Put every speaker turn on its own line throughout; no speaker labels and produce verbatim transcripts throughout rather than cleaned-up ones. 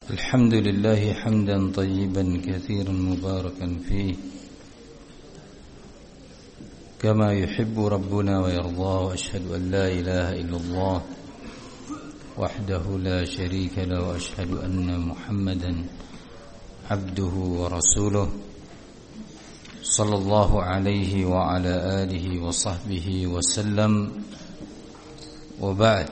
الحمد لله حمدا طيبا كثيرا مباركا فيه كما يحب ربنا ويرضاه، وأشهد أن لا إله إلا الله وحده لا شريك له، وأشهد أن محمدا عبده ورسوله صلى الله عليه وعلى آله وصحبه وسلم. وبعد،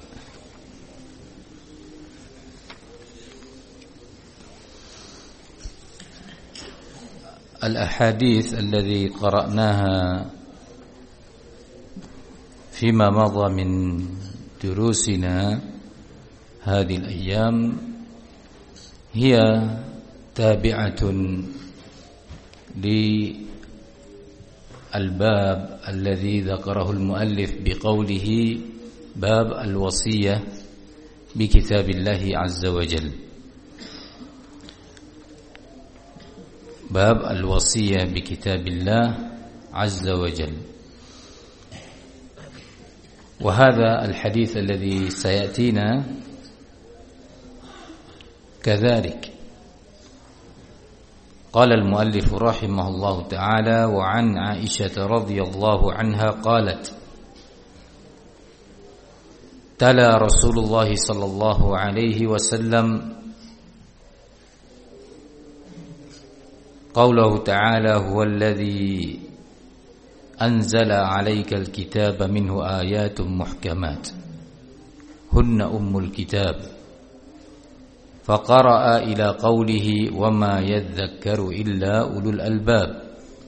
الأحاديث الذي قرأناها فيما مضى من دروسنا هذه الأيام هي تابعة للباب الذي ذكره المؤلف بقوله باب الوصية بكتاب الله عز وجل. باب الوصية بكتاب الله عز وجل، وهذا الحديث الذي سيأتينا كذلك. قال المؤلف رحمه الله تعالى: وعن عائشة رضي الله عنها قالت: تلا رسول الله صلى الله عليه وسلم قوله تعالى: هو الذي أنزل عليك الكتاب منه آيات محكمات هن أم الكتاب، فقرأ إلى قوله: وما يذكر إلا أولو الألباب.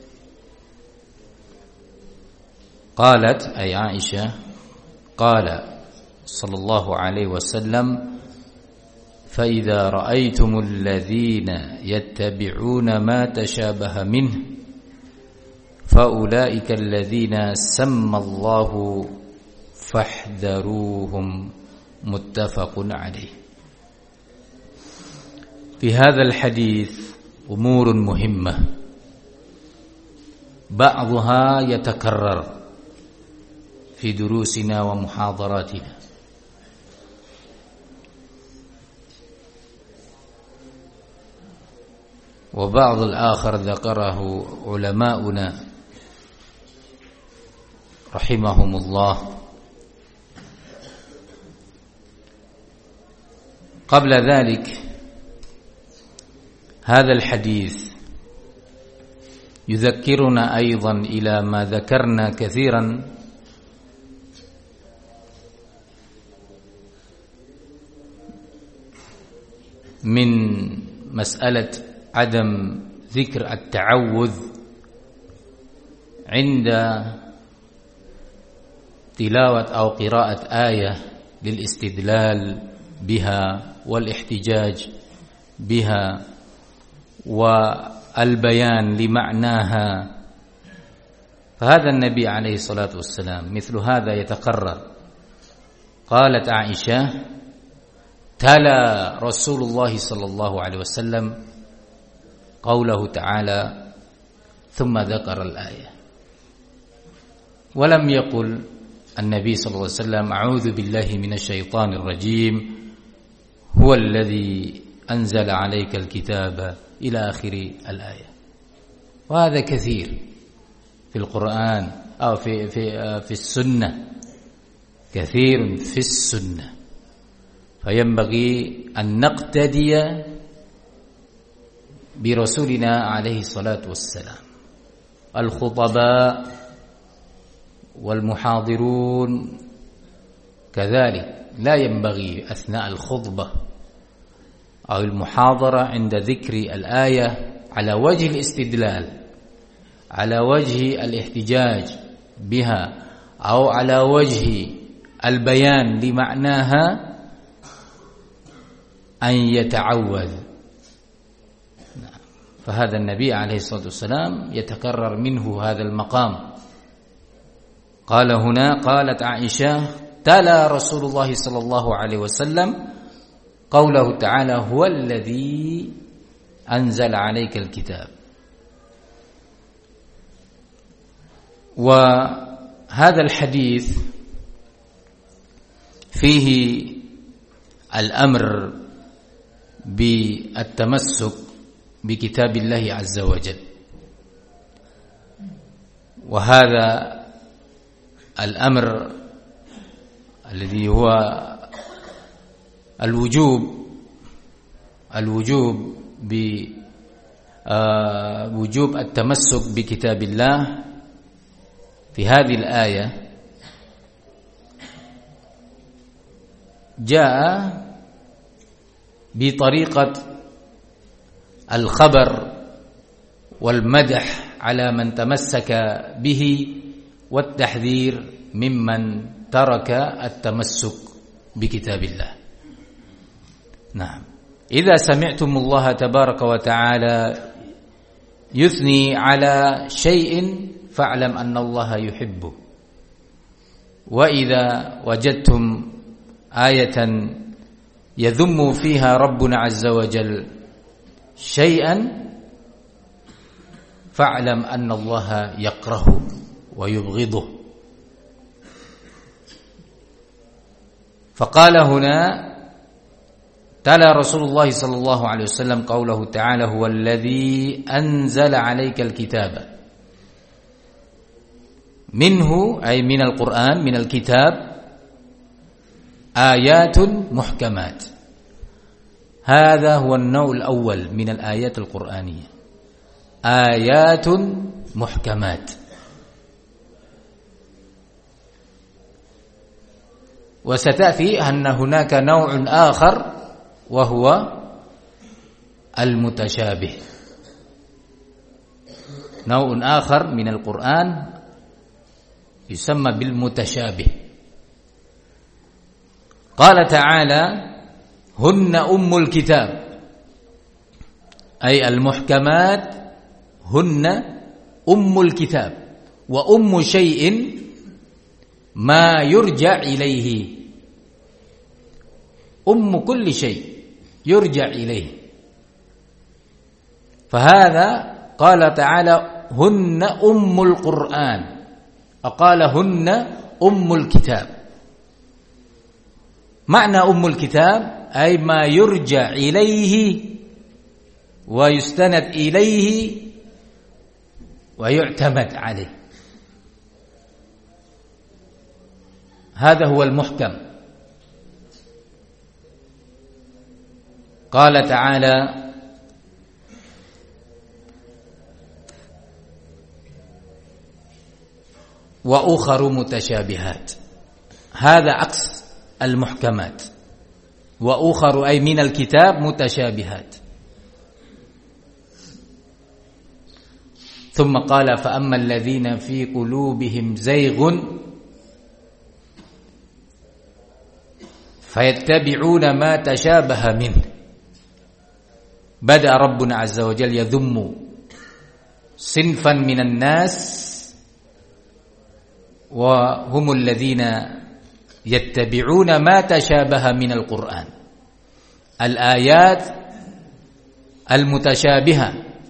قالت أي عائشة: قال صلى الله عليه وسلم: فإذا رأيتم الذين يتبعون ما تشابه منه فأولئك الذين سمى الله فاحذروهم. متفق عليه. في هذا الحديث أمور مهمة بعضها يتكرر في دروسنا ومحاضراتنا، وبعض الآخر ذكره علماؤنا رحمهم الله. قبل ذلك، هذا الحديث يذكرنا أيضا إلى ما ذكرنا كثيرا من مسألة عدم ذكر التعوذ عند تلاوة أو قراءة آية للاستدلال بها والاحتجاج بها والبيان لمعناها. فهذا النبي عليه الصلاة والسلام مثل هذا يتقرر. قالت عائشة: تلا رسول الله صلى الله عليه وسلم قوله تعالى، ثم ذكر الآية، ولم يقل النبي صلى الله عليه وسلم: أعوذ بالله من الشيطان الرجيم، هو الذي أنزل عليك الكتاب، إلى آخر الآية. وهذا كثير في القرآن أو في في في السنة، كثير في السنة. فينبغي أن نقتدي برسولنا عليه الصلاة والسلام. الخطباء والمحاضرون كذلك لا ينبغي أثناء الخطبة أو المحاضرة عند ذكر الآية على وجه الاستدلال، على وجه الاحتجاج بها، أو على وجه البيان لمعناها، أن يتعوذ. فهذا النبي عليه الصلاة والسلام يتكرر منه هذا المقام. قال هنا: قالت عائشة: تلا رسول الله صلى الله عليه وسلم قوله تعالى: هو الذي أنزل عليك الكتاب. وهذا الحديث فيه الأمر بالتمسك بكتاب الله عز وجل. وهذا الأمر الذي هو الوجوب الوجوب بوجوب التمسك بكتاب الله في هذه الآية جاء بطريقة الخبر والمدح على من تمسك به والتحذير ممن ترك التمسك بكتاب الله. نعم، إذا سمعتم الله تبارك وتعالى يثني على شيء فاعلم أن الله يحبه، وإذا وجدتم آية يذم فيها ربنا عز وجل شيئا فاعلم أن الله يكرهه ويبغضه. فقال هنا تلا رسول الله صلى الله عليه وسلم قوله تعالى هو الذي أنزل عليك الكتاب منه أي من القرآن من الكتاب آيات محكمات. هذا هو النوع الأول من الآيات القرآنية، آيات محكمات. وستأتي أن هناك نوع آخر وهو المتشابه، نوع آخر من القرآن يسمى بالمتشابه. قال تعالى هن أم الكتاب، أي المحكمات هن أم الكتاب، وأم شيء ما يرجع إليه، أم كل شيء يرجع إليه. فهذا قال تعالى هن أم القرآن، وقال هن أم الكتاب. معنى أم الكتاب أي ما يرجع إليه ويستند إليه ويعتمد عليه، هذا هو المحكم. قال تعالى وأخر متشابهات، هذا عكس المحكمات. وأخر أي من الكتاب متشابهات. ثم قال فأما الذين في قلوبهم زيغ فيتبعون ما تشابه منه. بدأ ربنا عز وجل يذم صنفا من الناس وهم الذين يتبعون ما تشابه من القرآن، الآيات المتشابهة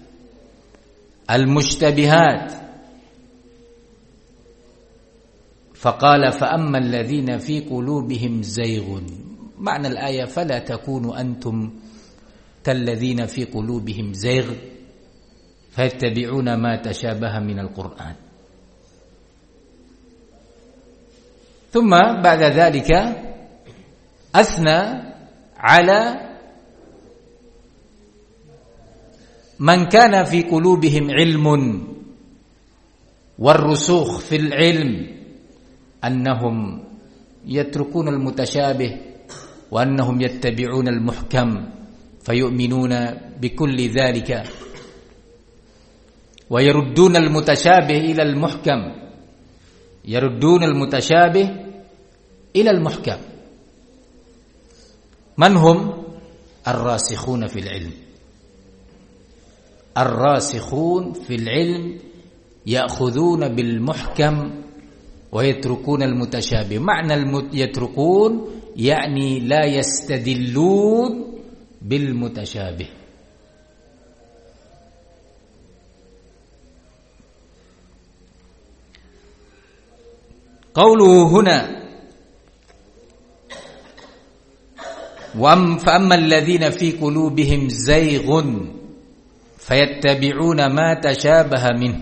المشتبهات. فقال فأما الذين في قلوبهم زيغ، معنى الآية فلا تكونوا أنتم كالذين في قلوبهم زيغ فيتبعون ما تشابه من القرآن. ثم بعد ذلك أثنى على من كان في قلوبهم علم والرسوخ في العلم أنهم يتركون المتشابه وأنهم يتبعون المحكم فيؤمنون بكل ذلك ويردون المتشابه إلى المحكم، يردون المتشابه إلى المحكم. من هم؟ الراسخون في العلم. الراسخون في العلم يأخذون بالمحكم ويتركون المتشابه. معنى يتركون يعني لا يستدلون بالمتشابه. قوله هنا فأما الذين في قلوبهم زيغ فيتبعون ما تشابه منه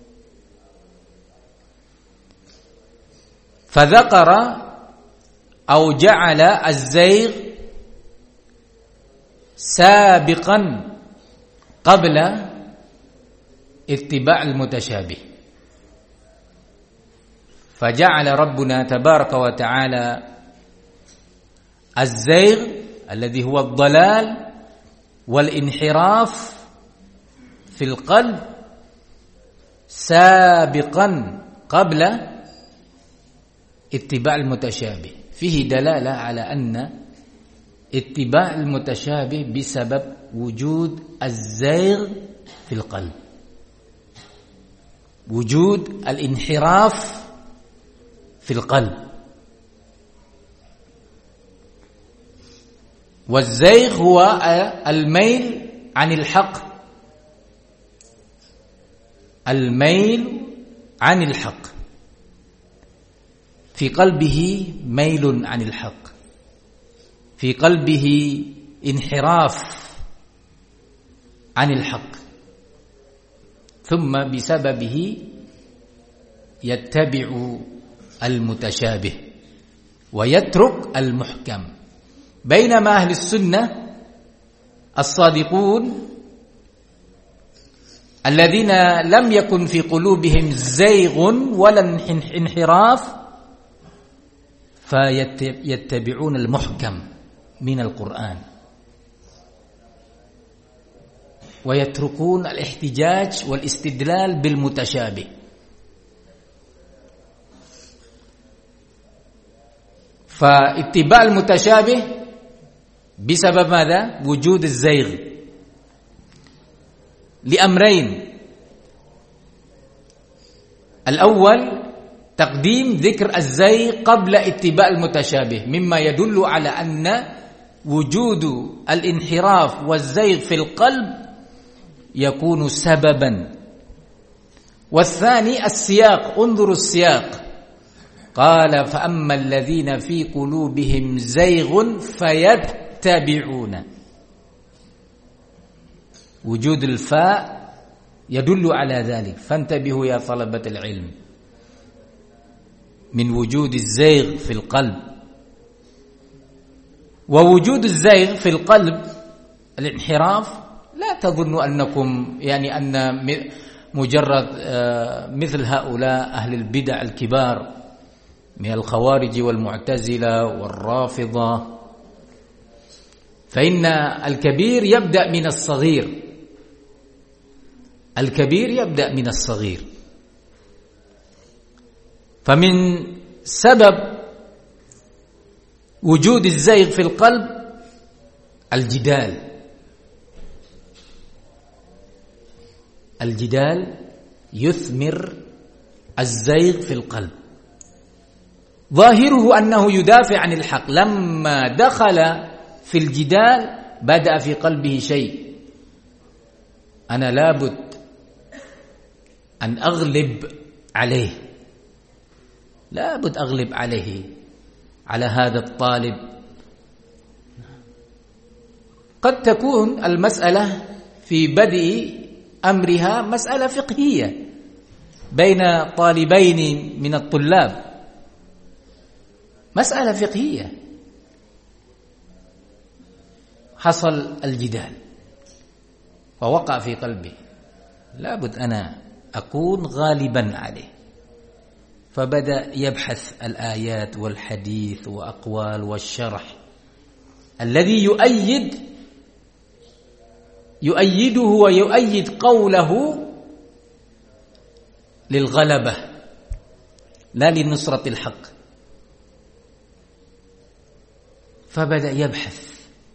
فذكر أو جعل الزيغ سابقا قبل اتباع المتشابه، فجعل ربنا تبارك وتعالى الزيغ الذي هو الضلال والانحراف في القلب سابقا قبل اتباع المتشابه. فيه دلالة على أن اتباع المتشابه بسبب وجود الزيغ في القلب، وجود الانحراف في القلب. والزيغ هو الميل عن الحق، الميل عن الحق، في قلبه ميل عن الحق، في قلبه انحراف عن الحق، ثم بسببه يتبع المتشابه ويترك المحكم. بينما أهل السنة الصادقون الذين لم يكن في قلوبهم زيغ ولا انحراف فيتبعون المحكم من القرآن ويتركون الاحتجاج والاستدلال بالمتشابه. فاتباع المتشابه بسبب ماذا؟ وجود الزيغ، لأمرين: الأول تقديم ذكر الزيغ قبل اتباع المتشابه، مما يدل على أن وجود الانحراف والزيغ في القلب يكون سببا. والثاني السياق، انظروا السياق، قال فأما الذين في قلوبهم زيغ فيتبعون، وجود الفاء يدل على ذلك. فانتبهوا يا طلبة العلم من وجود الزيغ في القلب. ووجود الزيغ في القلب الانحراف، لا تظنوا أنكم يعني أن مجرد مثل هؤلاء أهل البدع الكبار من الخوارج والمعتزلة والرافضة، فإن الكبير يبدأ من الصغير، الكبير يبدأ من الصغير. فمن سبب وجود الزيغ في القلب الجدال، الجدال يثمر الزيغ في القلب. ظاهره أنه يدافع عن الحق، لما دخل في الجدال بدأ في قلبه شيء: أنا لابد أن أغلب عليه، لابد أغلب عليه، على هذا الطالب. قد تكون المسألة في بدء أمرها مسألة فقهية بين طالبين من الطلاب، مسألة فقهية، حصل الجدال ووقع في قلبه لابد أنا أكون غالبا عليه، فبدأ يبحث الآيات والحديث وأقوال والشرح الذي يؤيد يؤيده ويؤيد قوله للغلبة لا لنصرة الحق. فبدأ يبحث،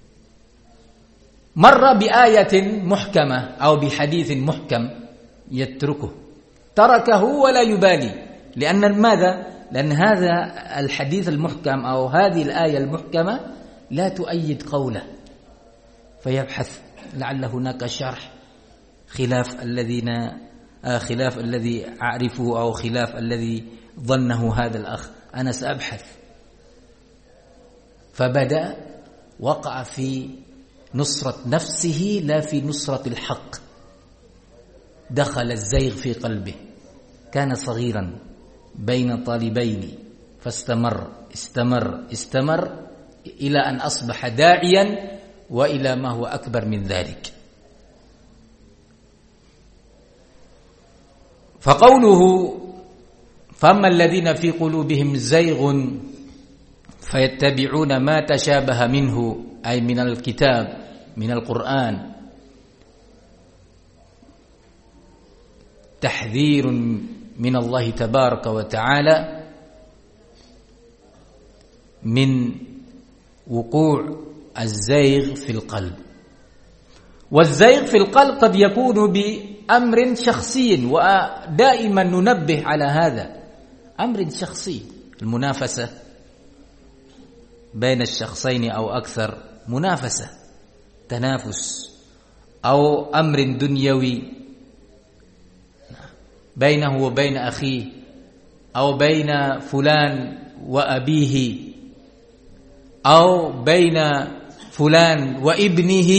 مر بآية محكمة أو بحديث محكم يتركه، تركه ولا يبالي، لأن ماذا؟ لأن هذا الحديث المحكم أو هذه الآية المحكمة لا تؤيد قوله، فيبحث لعل هناك شرح خلاف الذين آه خلاف الذي أعرفه أو خلاف الذي ظنه هذا الأخ، أنا سأبحث. فبدأ وقع في نصرة نفسه لا في نصرة الحق. دخل الزيغ في قلبه، كان صغيرا بين طالبين فاستمر استمر استمر إلى أن أصبح داعيا وإلى ما هو أكبر من ذلك. فقوله فأما الذين في قلوبهم زيغ فيتبعون ما تشابه منه أي من الكتاب من القرآن، تحذير من الله تبارك وتعالى من وقوع الزيغ في القلب. والزيغ في القلب قد يكون بأمر شخصي، ودائما ننبه على هذا، أمر شخصي، المنافسة بين الشخصين أو أكثر، منافسة تنافس، أو أمر دنيوي بينه وبين أخيه، أو بين فلان وأبيه، أو بين فلان وابنه،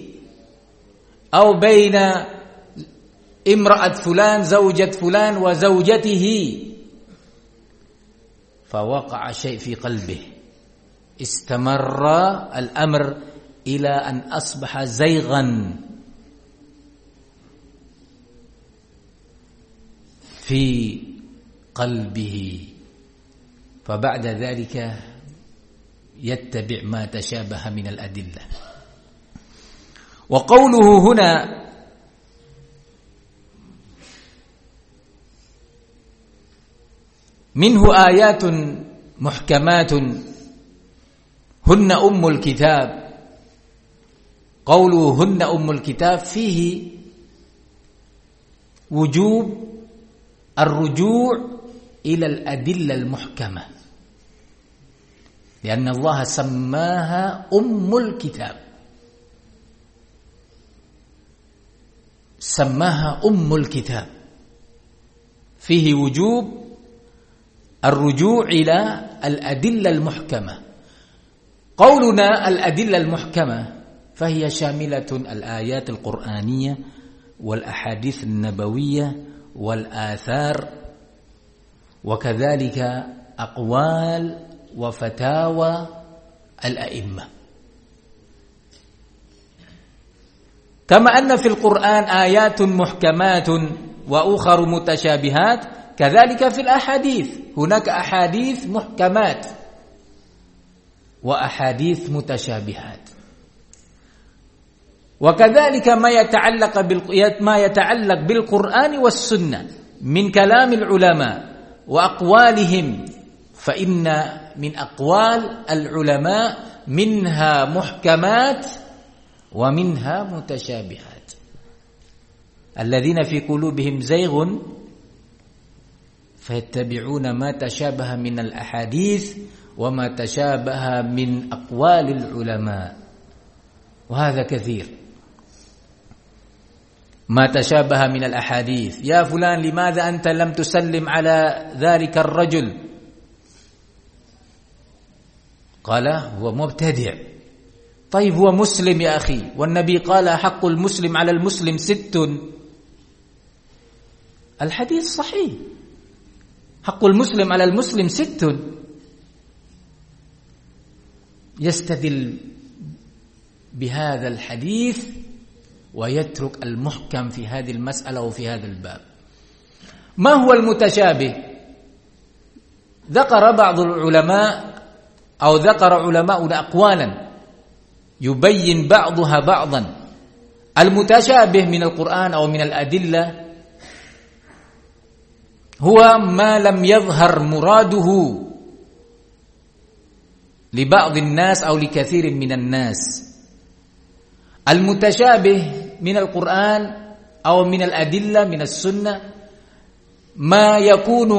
أو بين امرأة فلان زوجة فلان وزوجته، فوقع شيء في قلبه، استمر الأمر إلى أن أصبح زيغا في قلبه، فبعد ذلك يتبع ما تشابه من الأدلة. وقوله هنا منه آيات محكمات هن أم الكتاب، قوله هن أم الكتاب فيه وجوب الرجوع إلى الأدلة المحكمة، لأن الله سماها أم الكتاب، سماها أم الكتاب، فيه وجوب الرجوع إلى الأدلة المحكمة. قولنا الأدلة المحكمة فهي شاملة الآيات القرآنية والأحاديث النبوية والآثار، وكذلك أقوال وفتاوى الأئمة. كما أن في القرآن آيات محكمات وأخر متشابهات، كذلك في الأحاديث هناك أحاديث محكمات وأحاديث متشابهات. وكذلك ما يتعلق ما يتعلق بالقرآن والسنة من كلام العلماء وأقوالهم، فإن من أقوال العلماء منها محكمات ومنها متشابهات. الذين في قلوبهم زيغ فيتبعون ما تشابه من الأحاديث وما تشابه من أقوال العلماء، وهذا كثير. ما تشابه من الأحاديث، يا فلان لماذا أنت لم تسلم على ذلك الرجل؟ قال هو مبتدع. طيب هو مسلم يا أخي، والنبي قال حق المسلم على المسلم ست. الحديث صحيح، حق المسلم على المسلم ست. يستدل بهذا الحديث ويترك المحكم في هذه المسألة وفي هذا الباب. ما هو المتشابه؟ ذكر بعض العلماء أو ذكر علماؤنا أقوالا يبين بعضها بعضا. المتشابه من القرآن أو من الأدلة هو ما لم يظهر مراده لبعض الناس أو لكثير من الناس. المتشابه من القرآن أو من الأدلة من السنة ما يكون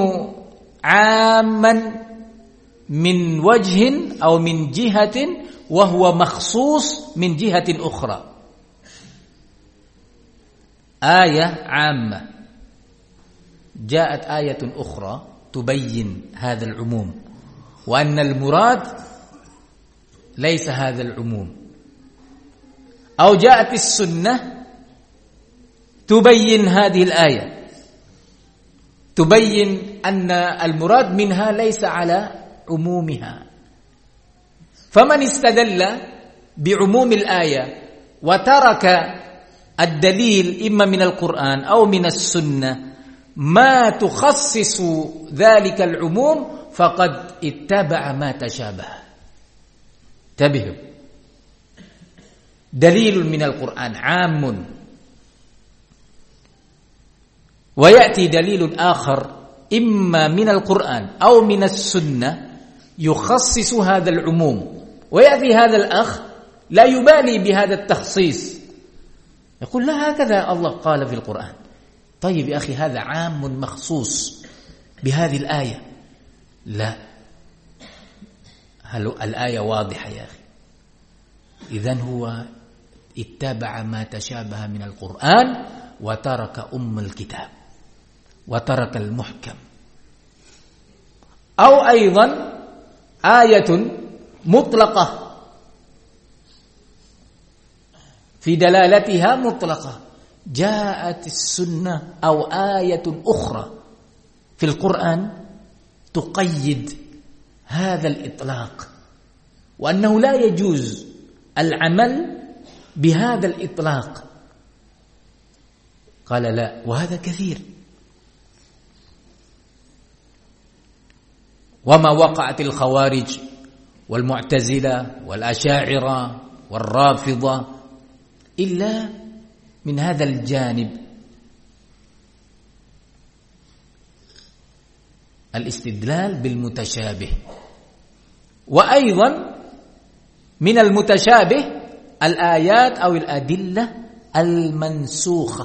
عاما من وجه أو من جهة وهو مخصوص من جهة أخرى. آية عامة جاءت آية أخرى تبين هذا العموم، وأن المراد ليس هذا العموم، أو جاءت السنة تبين هذه الآية، تبين أن المراد منها ليس على عمومها. فمن استدل بعموم الآية وترك الدليل إما من القرآن أو من السنة ما تخصص ذلك العموم فقد اتبع ما تشابه. انتبهوا، دليل من القرآن عام ويأتي دليل آخر إما من القرآن أو من السنة يخصص هذا العموم، ويأتي هذا الأخ لا يبالي بهذا التخصيص، يقول لا هكذا الله قال في القرآن. طيب يا أخي هذا عام مخصوص بهذه الآية. لا، هل الآية واضحة يا أخي؟ إذن هو اتبع ما تشابه من القرآن وترك أم الكتاب وترك المحكم. أو أيضا آية مطلقة في دلالتها مطلقة، جاءت السنة أو آية أخرى في القرآن تقيد هذا الإطلاق، وأنه لا يجوز العمل بهذا الإطلاق. قال لا، وهذا كثير. وما وقعت الخوارج والمعتزلة والأشاعرة والرافضة إلا من هذا الجانب، الاستدلال بالمتشابه. وأيضا من المتشابه الآيات أو الأدلة المنسوخة.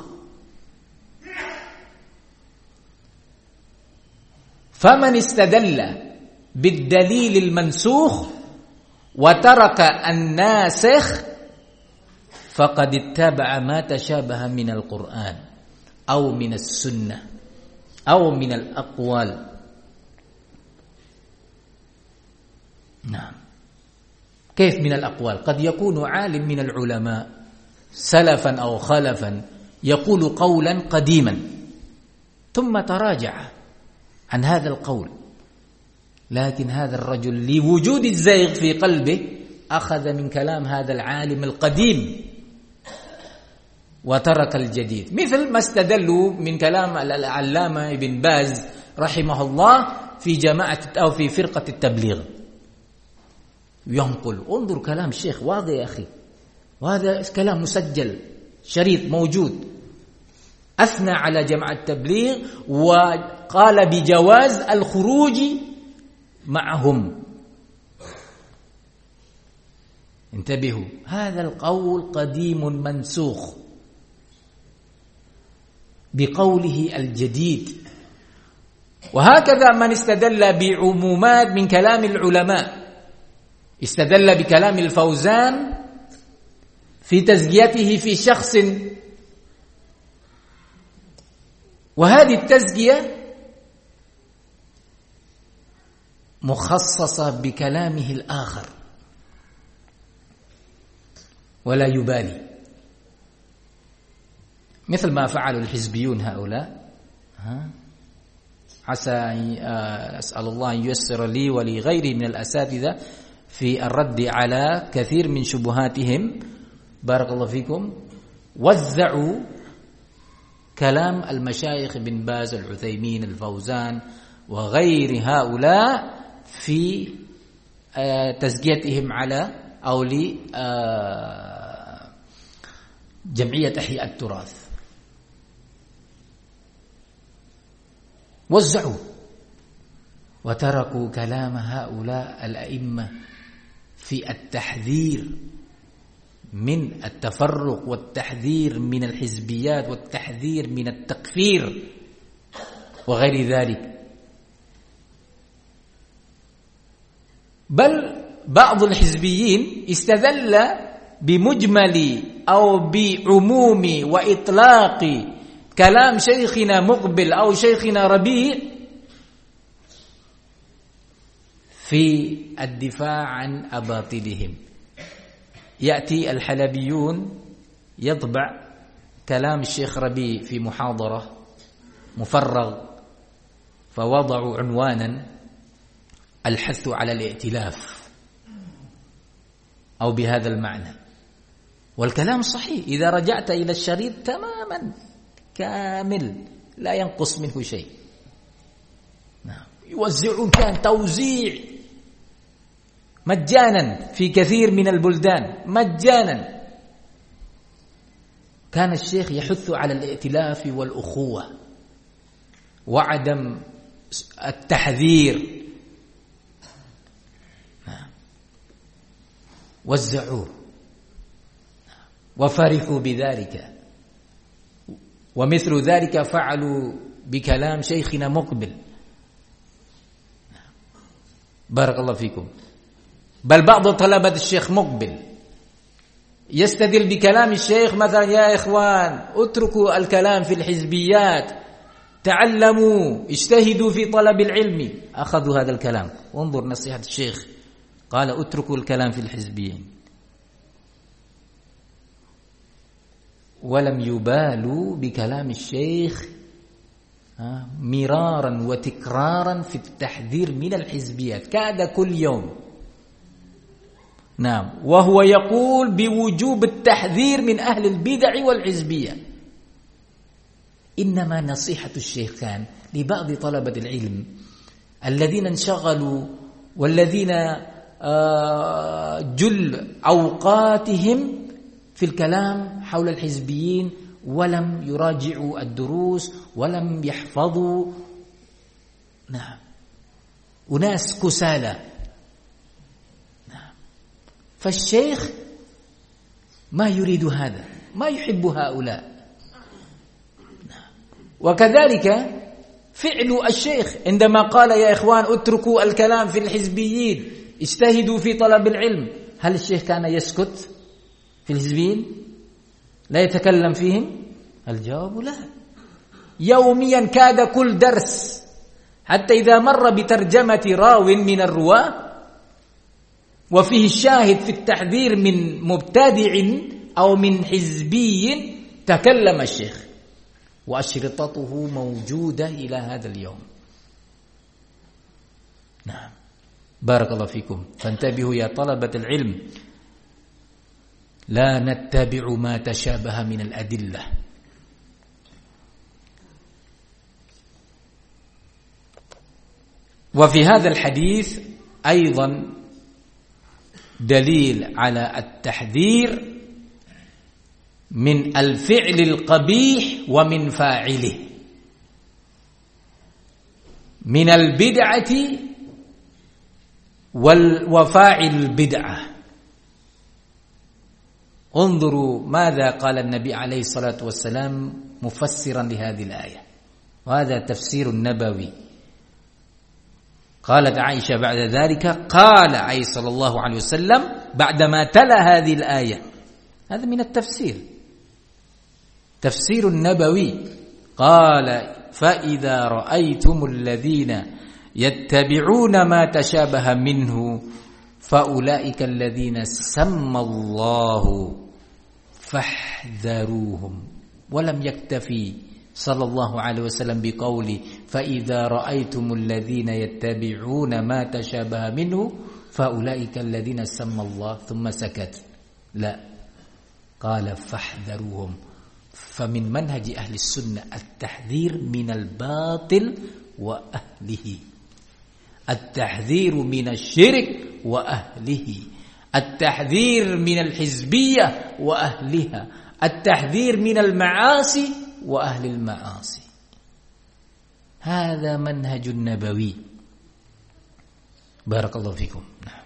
فمن استدل بالدليل المنسوخ وترك الناسخ فقد اتبع ما تشابه من القرآن أو من السنة أو من الأقوال. نعم، كيف من الأقوال؟ قد يكون عالم من العلماء سلفا أو خلفا يقول قولا قديما ثم تراجع عن هذا القول، لكن هذا الرجل لوجود الزيغ في قلبه أخذ من كلام هذا العالم القديم وترك الجديد، مثل ما استدلوا من كلام العلامة ابن باز رحمه الله في جماعة أو في فرقة التبليغ. ينقل، انظر كلام الشيخ واضح يا أخي، وهذا كلام مسجل شريط موجود، أثنى على جماعة التبليغ وقال بجواز الخروج معهم. انتبهوا، هذا القول قديم منسوخ بقوله الجديد. وهكذا من استدل بعمومات من كلام العلماء، استدل بكلام الفوزان في تزكيته في شخص، وهذه التزكية مخصصة بكلامه الآخر ولا يبالي، مثل ما فعل الحزبيون هؤلاء. ها؟ عسى أسأل الله أن ييسر لي ولغيري من الأساتذة في الرد على كثير من شبهاتهم، بارك الله فيكم. وزعوا كلام المشايخ بن باز العثيمين الفوزان وغير هؤلاء في تزكيتهم على أو لجمعية إحياء التراث، وزعوا وتركوا كلام هؤلاء الأئمة في التحذير من التفرق والتحذير من الحزبيات والتحذير من التكفير وغير ذلك. بل بعض الحزبيين استدل بمجمل أو بعموم وإطلاق كلام شيخنا مقبل أو شيخنا ربيع في الدفاع عن أباطلهم، يأتي الحلبيون يطبع كلام الشيخ ربيع في محاضرة مفرغ، فوضعوا عنوانا الحث على الائتلاف أو بهذا المعنى، والكلام صحيح إذا رجعت إلى الشريط تماما كامل لا ينقص منه شيء. نعم. يوزعون كان توزيع مجانا في كثير من البلدان مجانا. كان الشيخ يحث على الائتلاف والأخوة وعدم التحذير. وزعوه وفرحوا بذلك، ومثل ذلك فعلوا بكلام شيخنا مقبل بارك الله فيكم. بل بعض طلبة الشيخ مقبل يستدل بكلام الشيخ مثلا: يا إخوان اتركوا الكلام في الحزبيات، تعلموا، اجتهدوا في طلب العلم. أخذوا هذا الكلام، وانظر نصيحة الشيخ، قال: اتركوا الكلام في الحزبيين، ولم يبالوا بكلام الشيخ مرارا وتكرارا في التحذير من الحزبيات، كاد كل يوم. نعم. وهو يقول بوجوب التحذير من أهل البدع والحزبية. إنما نصيحة الشيخ كان لبعض طلبة العلم الذين انشغلوا والذين جل أوقاتهم في الكلام حول الحزبيين ولم يراجعوا الدروس ولم يحفظوا. نعم. أناس كسالى. نعم. فالشيخ ما يريد هذا، ما يحب هؤلاء. نعم. وكذلك فعل الشيخ عندما قال: يا إخوان اتركوا الكلام في الحزبيين، اجتهدوا في طلب العلم. هل الشيخ كان يسكت في الحزبيين لا يتكلم فيهم؟ الجواب لا. يوميا كاد كل درس، حتى إذا مر بترجمة راو من الرواة وفيه الشاهد في التحذير من مبتدع أو من حزبي تكلم الشيخ، وأشرطته موجودة إلى هذا اليوم. نعم. بارك الله فيكم. فانتبهوا يا طلبة العلم، لا نتبع ما تشابه من الأدلة. وفي هذا الحديث أيضا دليل على التحذير من الفعل القبيح ومن فاعله، من البدعة وفاعل البدعة. انظروا ماذا قال النبي عليه الصلاة والسلام مفسرا لهذه الآية، وهذا تفسير النبوي. قالت عائشة بعد ذلك: قال عليه صلى الله عليه وسلم بعدما تلا هذه الآية، هذا من التفسير، تفسير النبوي. قال: فإذا رأيتم الذين يتبعون ما تشابه منه فأولئك الذين سمى الله فاحذروهم. ولم يكتفي صلى الله عليه وسلم بقول فإذا رأيتم الذين يتبعون ما تشابه منه فأولئك الذين سمى الله ثم سكت، لا، قال فاحذروهم. فمن منهج أهل السنة التحذير من الباطل وأهله، التحذير من الشرك وأهله، التحذير من الحزبية وأهلها، التحذير من المعاصي وأهل المعاصي. هذا منهج النبوي. بارك الله فيكم. نعم.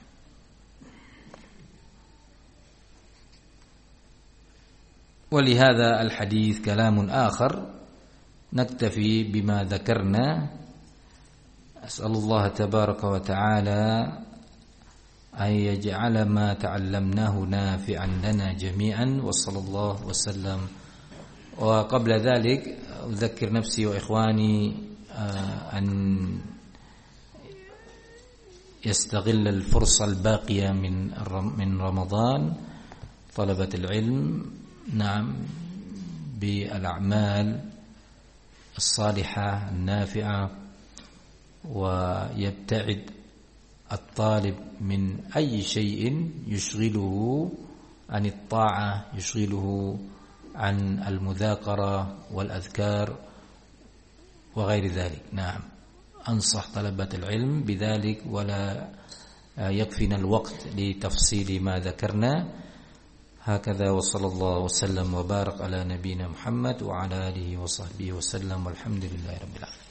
ولهذا الحديث كلام آخر، نكتفي بما ذكرنا. أسأل الله تبارك وتعالى أن يجعل ما تعلمناه نافعا لنا جميعا، وصلى الله وسلم. وقبل ذلك أذكر نفسي وإخواني أن يستغل الفرصة الباقية من من رمضان طلبة العلم نعم بالأعمال الصالحة النافعة، ويبتعد الطالب من أي شيء يشغله عن الطاعة، يشغله عن المذاكرة والأذكار وغير ذلك. نعم أنصح طلبة العلم بذلك، ولا يكفينا الوقت لتفصيل ما ذكرنا. هكذا، وصلى الله وسلم وبارك على نبينا محمد وعلى آله وصحبه وسلم، والحمد لله رب العالمين.